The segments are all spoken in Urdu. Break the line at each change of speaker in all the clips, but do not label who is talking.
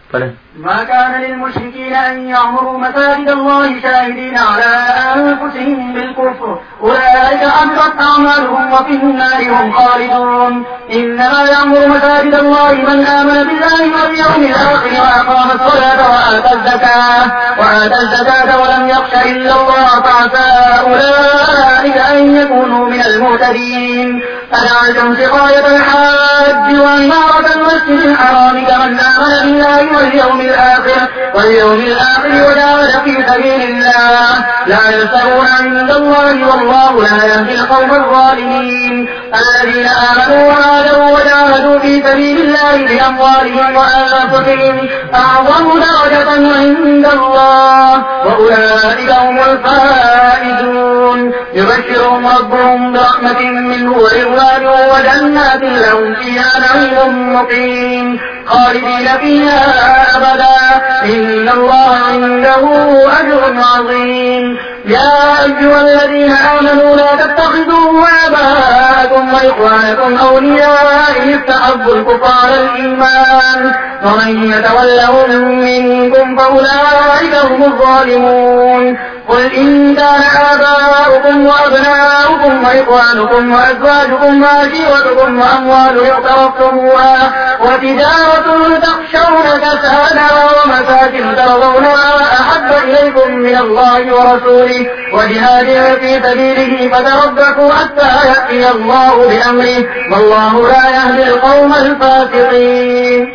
ما كان للمشركين أن يعمروا مساجد الله شاهدين على أنفسهم بالكفر أولئك حبطت أعمالهم وفي النار هم خالدون إنما يعمر مساجد الله من آمن بالله واليوم الآخر وأقام الصلاة وآتى الزكاة ولم يخش إلا الله فعسى أولئك أن يكونوا من المهتدين أجعلتم سقاية الحاج وعمارة المسجد الحرام كمن آمن بالله واليوم الآخر وجاهد في سبيل الله لا يستوون عند الله والله لا يهدي القوم الظالمين الذين آمنوا وهاجروا وجاهدوا في سبيل الله بأموالهم وأنفسهم أعظم درجة عند الله وأولئك هم الفائزون يبشرهم ربهم برحمة منه ورضوان وجنات لهم فيها نعيم مقيم خالدين فيها أبدا إن الله عنده أجر عظيم يا أيها الذين آمنوا لا تتخذوا آباءكم وإخوانكم أولياء إن استحبوا الكفر على الإيمان ومن يتولهم منكم فأولئك هم الظالمون قل إن كان آباؤكم وأبناؤكم وإخوانكم وأزواجكم وعشيرتكم وأموال اقترفتموها وتجارة تخشون كسادها ومساكن ترضونها أحب إليكم من الله ورسوله وجهاد في سبيله فتربصوا حتى يأتي الله بأمره والله لا يهدي القوم الفاسقين.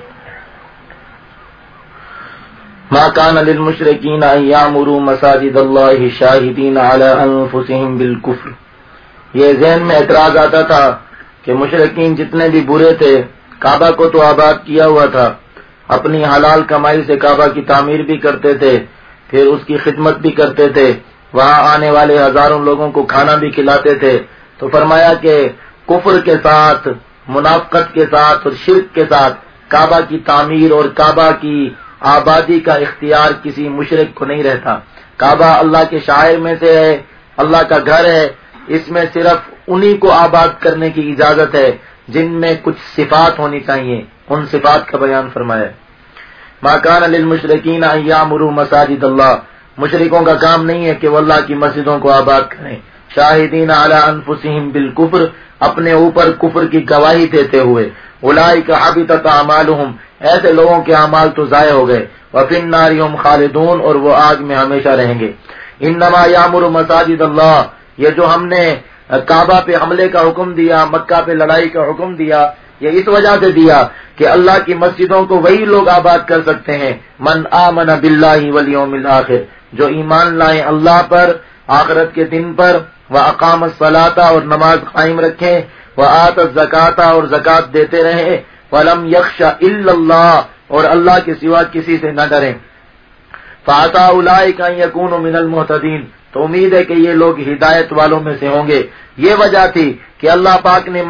ما كان للمشركين أن يعمروا مساجد الله شاهدين على أنفسهم بالكفر. یہ ذہن میں اعتراض آتا تھا کہ مشرکین جتنے بھی برے تھے کعبہ کو تو آباد کیا ہوا تھا، اپنی حلال کمائی سے کعبہ کی تعمیر بھی کرتے تھے، پھر اس کی خدمت بھی کرتے تھے، وہاں آنے والے ہزاروں لوگوں کو کھانا بھی کھلاتے تھے. تو فرمایا کہ کفر کے ساتھ، منافقت کے ساتھ اور شرک کے ساتھ کعبہ کی تعمیر اور کعبہ کی آبادی کا اختیار کسی مشرک کو نہیں رہتا. کعبہ اللہ کے شاعر میں سے ہے، اللہ کا گھر ہے، اس میں صرف انہی کو آباد کرنے کی اجازت ہے جن میں کچھ صفات ہونی چاہیے، ان صفات کا بیان فرمایا. ما کان للمشرکین ان یعمروا مساجد اللہ، مشرکوں کا کام نہیں ہے کہ وہ اللہ کی مسجدوں کو آباد کریں. شاہدین علی انفسہم بالکفر، اپنے اوپر کفر کی گواہی دیتے ہوئے. اولئک حبطت اعمالہم، ایسے لوگوں کے اعمال تو ضائع ہو گئے. وفی النار هم خالدون، اور وہ آگ میں ہمیشہ رہیں گے. انما یامر مساجد اللہ، یہ جو ہم نے کعبہ پہ حملے کا حکم دیا، مکہ پہ لڑائی کا حکم دیا، یہ اس وجہ سے دیا کہ اللہ کی مسجدوں کو وہی لوگ آباد کر سکتے ہیں من آمن باللہ والیوم الآخر، جو ایمان لائیں اللہ پر، آخرت کے دن پر، واقام الصلاۃ، اور نماز قائم رکھیں، وآت الزکاۃ، اور زکات دیتے رہیں، ولم یخش الا اللہ، اور اللہ کے سوا کسی سے نہ ڈریں. فعسى اولئک ان یکونوا من المہتدین، تو امید ہے کہ یہ لوگ ہدایت والوں میں سے ہوں گے. یہ وجہ تھی کہ اللہ پاک نے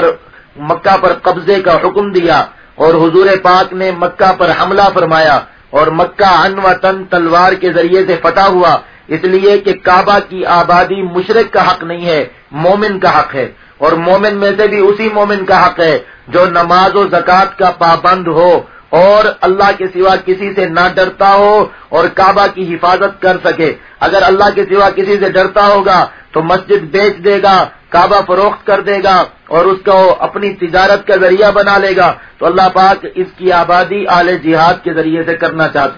مکہ پر قبضے کا حکم دیا اور حضور پاک نے مکہ پر حملہ فرمایا، اور مکہ عنوتاً تلوار کے ذریعے سے فتح ہوا، اس لیے کہ کعبہ کی آبادی مشرک کا حق نہیں ہے، مومن کا حق ہے. اور مومن میں سے بھی اسی مومن کا حق ہے جو نماز و زکوٰۃ کا پابند ہو اور اللہ کے سوا کسی سے نہ ڈرتا ہو اور کعبہ کی حفاظت کر سکے. اگر اللہ کے سوا کسی سے ڈرتا ہوگا تو مسجد بیچ دے گا، کعبہ فروخت کر دے گا اور اس کو اپنی تجارت کا ذریعہ بنا لے گا. تو اللہ پاک اس کی آبادی اہل جہاد کے ذریعے سے کرنا چاہتے.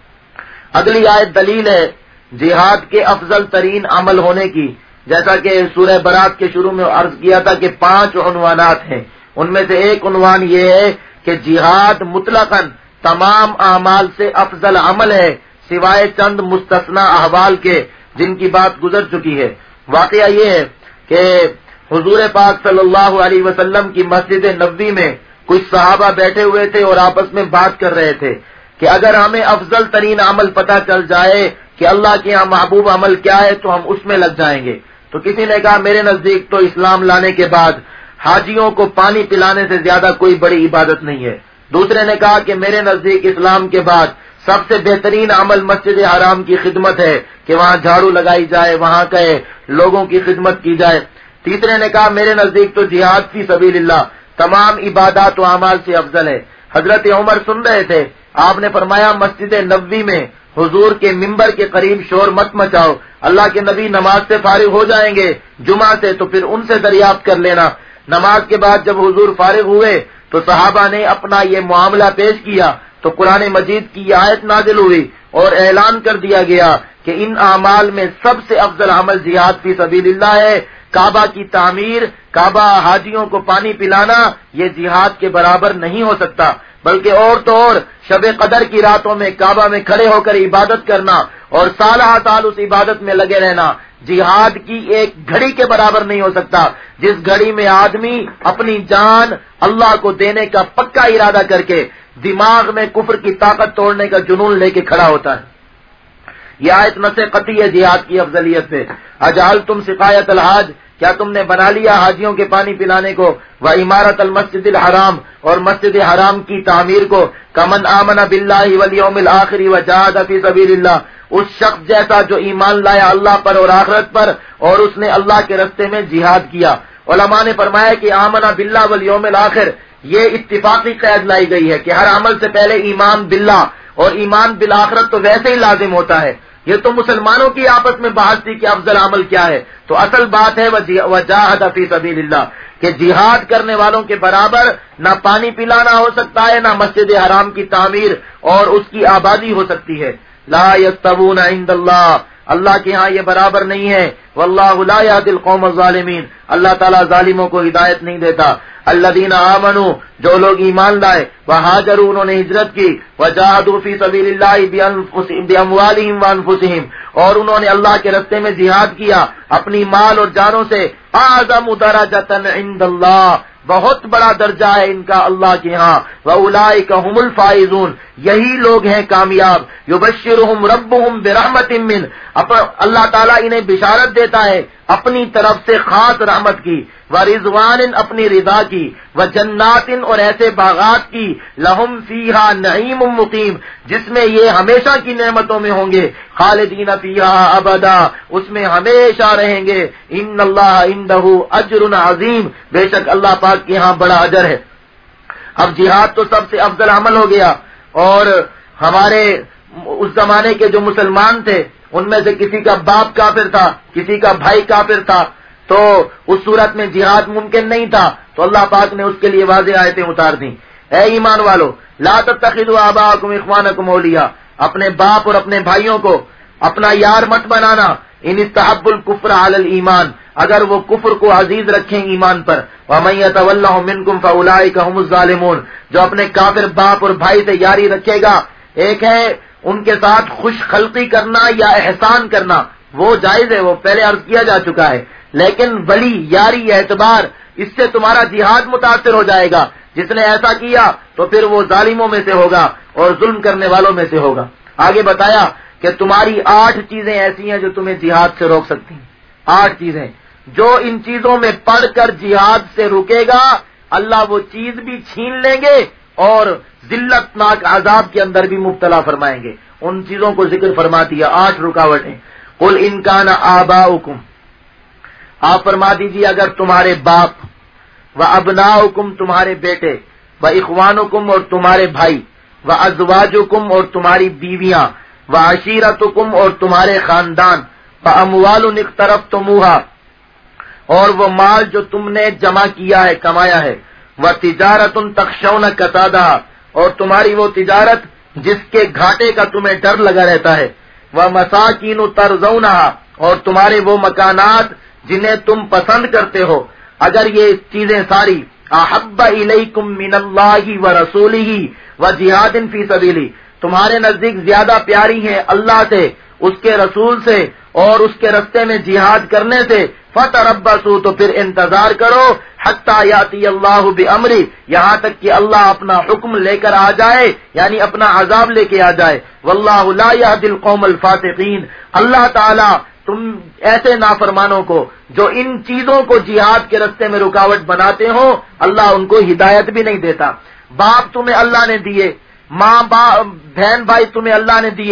اگلی آیت دلیل ہے جہاد کے افضل ترین عمل ہونے کی، جیسا کہ سورہ برات کے شروع میں عرض کیا تھا کہ 5 عنوانات ہیں. ان میں سے ایک عنوان یہ ہے کہ جہاد مطلقاً تمام اعمال سے افضل عمل ہے سوائے چند مستثنی احوال کے جن کی بات گزر چکی ہے. واقعہ یہ ہے کہ حضور پاک صلی اللہ علیہ وسلم کی مسجد نبوی میں کچھ صحابہ بیٹھے ہوئے تھے اور آپس میں بات کر رہے تھے کہ اگر ہمیں افضل ترین عمل پتہ چل جائے کہ اللہ کے یہاں محبوب عمل کیا ہے تو ہم اس میں لگ جائیں گے. تو کسی نے کہا میرے نزدیک تو اسلام لانے کے بعد حاجیوں کو پانی پلانے سے زیادہ کوئی بڑی عبادت نہیں ہے. دوسرے نے کہا کہ میرے نزدیک اسلام کے بعد سب سے بہترین عمل مسجد حرام کی خدمت ہے کہ وہاں جھاڑو لگائی جائے، وہاں کے لوگوں کی خدمت کی جائے. تیسرے نے کہا میرے نزدیک تو جہاد فی سبیل اللہ تمام عبادات و اعمال سے افضل ہے. حضرت عمر سن رہے تھے، آپ نے فرمایا مسجد نبوی میں حضور کے ممبر کے قریب شور مت مچاؤ، اللہ کے نبی نماز سے فارغ ہو جائیں گے جمعہ سے تو پھر ان سے دریافت کر لینا۔ نماز کے بعد جب حضور فارغ ہوئے تو صحابہ نے اپنا یہ معاملہ پیش کیا تو قرآن مجید کی یہ آیت نازل ہوئی اور اعلان کر دیا گیا کہ ان اعمال میں سب سے افضل عمل جہاد فی سبیل اللہ ہے۔ کعبہ کی تعمیر، کعبہ حاجیوں کو پانی پلانا، یہ جہاد کے برابر نہیں ہو سکتا، بلکہ اور تو اور شب قدر کی راتوں میں کعبہ میں کھڑے ہو کر عبادت کرنا اور سالہ سال اس عبادت میں لگے رہنا جہاد کی ایک گھڑی کے برابر نہیں ہو سکتا، جس گھڑی میں آدمی اپنی جان اللہ کو دینے کا پکا ارادہ کر کے دماغ میں کفر کی طاقت توڑنے کا جنون لے کے کھڑا ہوتا ہے۔ یہ آیت نص قطعی ہے جہاد کی افضلیت پہ۔ اجعلتم سقایت الحاج، کیا تم نے بنا لیا حاجیوں کے پانی پلانے کو، وعمارت المسجد الحرام، اور مسجد حرام کی تعمیر کو، کمن آمن باللہ والیوم الآخر وجاہد فی سبیل اللہ، اس شخص جیسا جو ایمان لایا اللہ پر اور آخرت پر اور اس نے اللہ کے رستے میں جہاد کیا۔ علماء نے فرمایا کہ آمن باللہ والیوم الآخر یہ اتفاقی قید لائی گئی ہے کہ ہر عمل سے پہلے ایمان باللہ، اور ایمان بالآخرت تو ویسے ہی لازم ہوتا ہے۔ یہ تو مسلمانوں کی آپس میں بحث تھی کہ افضل عمل کیا ہے، تو اصل بات ہے وجاہد فی سبیل اللہ کہ جہاد کرنے والوں کے برابر نہ پانی پلانا ہو سکتا ہے، نہ مسجد حرام کی تعمیر اور اس کی آبادی ہو سکتی ہے۔ لا یستوون عند اللہ، اللہ کے ہاں یہ برابر نہیں ہے۔ واللہ لا یہدی القوم الظالمین، اللہ تعالیٰ ظالموں کو ہدایت نہیں دیتا۔ الذین آمنوا، جو لوگ ایمان لائے، وہاجروا، انہوں نے ہجرت کی، وجاہدوا فی سبیل اللہ باموالہم وانفسہم، اور انہوں نے اللہ کے راستے میں جہاد کیا اپنی مال اور جانوں سے، اعظم درجۃ عند اللہ، بہت بڑا درجہ ہے ان کا اللہ کے ہاں، وَأُولَئِكَ هُمُ الْفَائِزُونَ، یہی لوگ ہیں کامیاب۔ یبشرہم ربہم برحمت من، اللہ تعالیٰ انہیں بشارت دیتا ہے اپنی طرف سے خاص رحمت کی، ورضوان، اپنی رضا کی، وجنات، اور ایسے باغات کی، لہم فیہا نعیم مقیم، جس میں یہ ہمیشہ کی نعمتوں میں ہوں گے، خالدین فیہا ابدا، اس میں ہمیشہ رہیں گے۔ ان اللہ عندہ اجر عظیم، بے شک اللہ پاک کے ہاں بڑا اجر ہے۔ اب جہاد تو سب سے افضل عمل ہو گیا، اور ہمارے اس زمانے کے جو مسلمان تھے ان میں سے کسی کا باپ کافر تھا، کسی کا بھائی کافر تھا، تو اس صورت میں جہاد ممکن نہیں تھا، تو اللہ پاک نے اس کے لیے واضح آیتیں اتار دیں۔ اے ایمان والو، لا تتخذوا آباءکم اخوانکم اولیاء، اپنے باپ اور اپنے بھائیوں کو اپنا یار مت بنانا، ان استحبوا الکفر علی الایمان، اگر وہ کفر کو عزیز رکھیں ایمان پر، ومن یتولہم منکم فاولئک هم الظالمون، جو اپنے کافر باپ اور بھائی سے یاری رکھے گا، ایک ہے ان کے ساتھ خوش خلقی کرنا یا احسان کرنا، وہ جائز ہے، وہ پہلے عرض کیا جا چکا ہے، لیکن ولی، یاری، اعتبار، اس سے تمہارا جہاد متاثر ہو جائے گا۔ جس نے ایسا کیا تو پھر وہ ظالموں میں سے ہوگا اور ظلم کرنے والوں میں سے ہوگا۔ آگے بتایا کہ تمہاری 8 چیزیں ایسی ہیں جو تمہیں جہاد سے روک سکتی ہیں، 8 چیزیں، جو ان چیزوں میں پڑھ کر جہاد سے رکے گا اللہ وہ چیز بھی چھین لیں گے اور ذلت ناک عذاب کے اندر بھی مبتلا فرمائیں گے۔ ان چیزوں کو ذکر فرما دیا، 8 رکاوٹیں۔ قل ان کان آباؤکم، آپ فرما دیجیے اگر تمہارے باپ، و ابناؤکم، تمہارے بیٹے، و اخوانکم، اور تمہارے بھائی، و ازواجکم، اور تمہاری بیویاں، و عشیرتکم، اور تمہارے خاندان، و اموال اقترفتموہا، اور وہ مال جو تم نے جمع کیا ہے، کمایا ہے، و تجارت تخشون کسادہا، اور تمہاری وہ تجارت جس کے گھاٹے کا تمہیں ڈر لگا رہتا ہے، و مساکین ترضونہا، اور تمہارے وہ مکانات جنہیں تم پسند کرتے ہو، اگر یہ چیزیں ساری احب الیکم من اللہ و رسولہ و جہاد فی سبیلہ، تمہارے نزدیک زیادہ پیاری ہیں اللہ سے، اس کے رسول سے اور اس کے راستے میں جہاد کرنے سے، فتربصوا، تو پھر انتظار کرو، حتی یاتی اللہ بامری، یہاں تک کہ اللہ اپنا حکم لے کر آ جائے، یعنی اپنا عذاب لے کے آ جائے۔ واللہ لا یہدی القوم الفاسقین، اللہ تعالی تم ایسے نافرمانوں کو جو ان چیزوں کو جہاد کے راستے میں رکاوٹ بناتے ہو، اللہ ان کو ہدایت بھی نہیں دیتا۔ باپ تمہیں اللہ نے دیے، ماں بہن بھائی تمہیں اللہ نے دیے،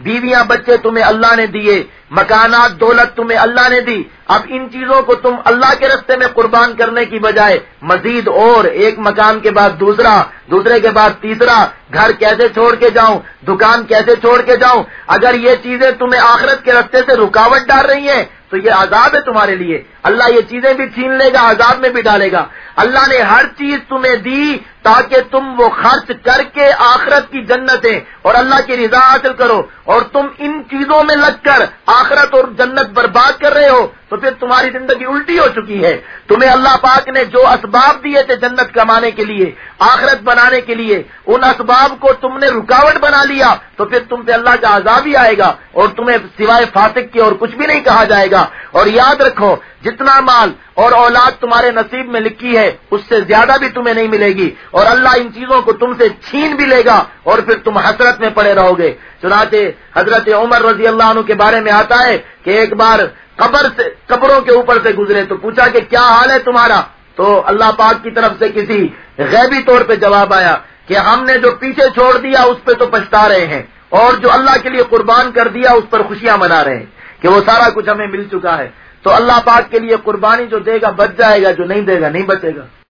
بیویاں بچے تمہیں اللہ نے دیے، مکانات دولت تمہیں اللہ نے دی، اب ان چیزوں کو تم اللہ کے راستے میں قربان کرنے کی بجائے مزید اور ایک مکان کے بعد دوسرا، دوسرے کے بعد تیسرا، گھر کیسے چھوڑ کے جاؤں، دکان کیسے چھوڑ کے جاؤں، اگر یہ چیزیں تمہیں آخرت کے راستے سے رکاوٹ ڈال رہی ہیں تو یہ عذاب ہے تمہارے لیے، اللہ یہ چیزیں بھی چھین لے گا، عذاب میں بھی ڈالے گا۔ اللہ نے ہر چیز تمہیں دی تاکہ تم وہ خرچ کر کے آخرت کی جنتیں اور اللہ کی رضا حاصل کرو، اور تم ان چیزوں میں لگ کر آخرت اور جنت برباد کر رہے ہو تو پھر تمہاری زندگی الٹی ہو چکی ہے۔ تمہیں اللہ پاک نے جو اسباب دیے تھے جنت کمانے کے لیے، آخرت بنانے کے لیے، ان اسباب کو تم نے رکاوٹ بنا لیا تو پھر تم پہ اللہ کا عذاب ہی آئے گا اور تمہیں سوائے فاسق کے اور کچھ بھی نہیں کہا جائے گا۔ اور یاد رکھو، جتنا مال اور اولاد تمہارے نصیب میں لکھی ہے اس سے زیادہ بھی تمہیں نہیں ملے گی، اور اللہ ان چیزوں کو تم سے چھین بھی لے گا اور پھر تم حسرت میں پڑے رہو گے۔ چنانچہ حضرت عمر رضی اللہ عنہ کے بارے میں آتا ہے کہ ایک بار قبروں کے اوپر سے گزرے تو پوچھا کہ کیا حال ہے تمہارا، تو اللہ پاک کی طرف سے کسی غیبی طور پہ جواب آیا کہ ہم نے جو پیچھے چھوڑ دیا اس پہ تو پچھتا رہے ہیں، اور جو اللہ کے لیے قربان کر دیا اس پر خوشیاں منا رہے ہیں کہ وہ سارا کچھ ہمیں مل چکا ہے۔ تو اللہ پاک کے لیے قربانی جو دے گا بچ جائے گا، جو نہیں دے گا نہیں بچے گا۔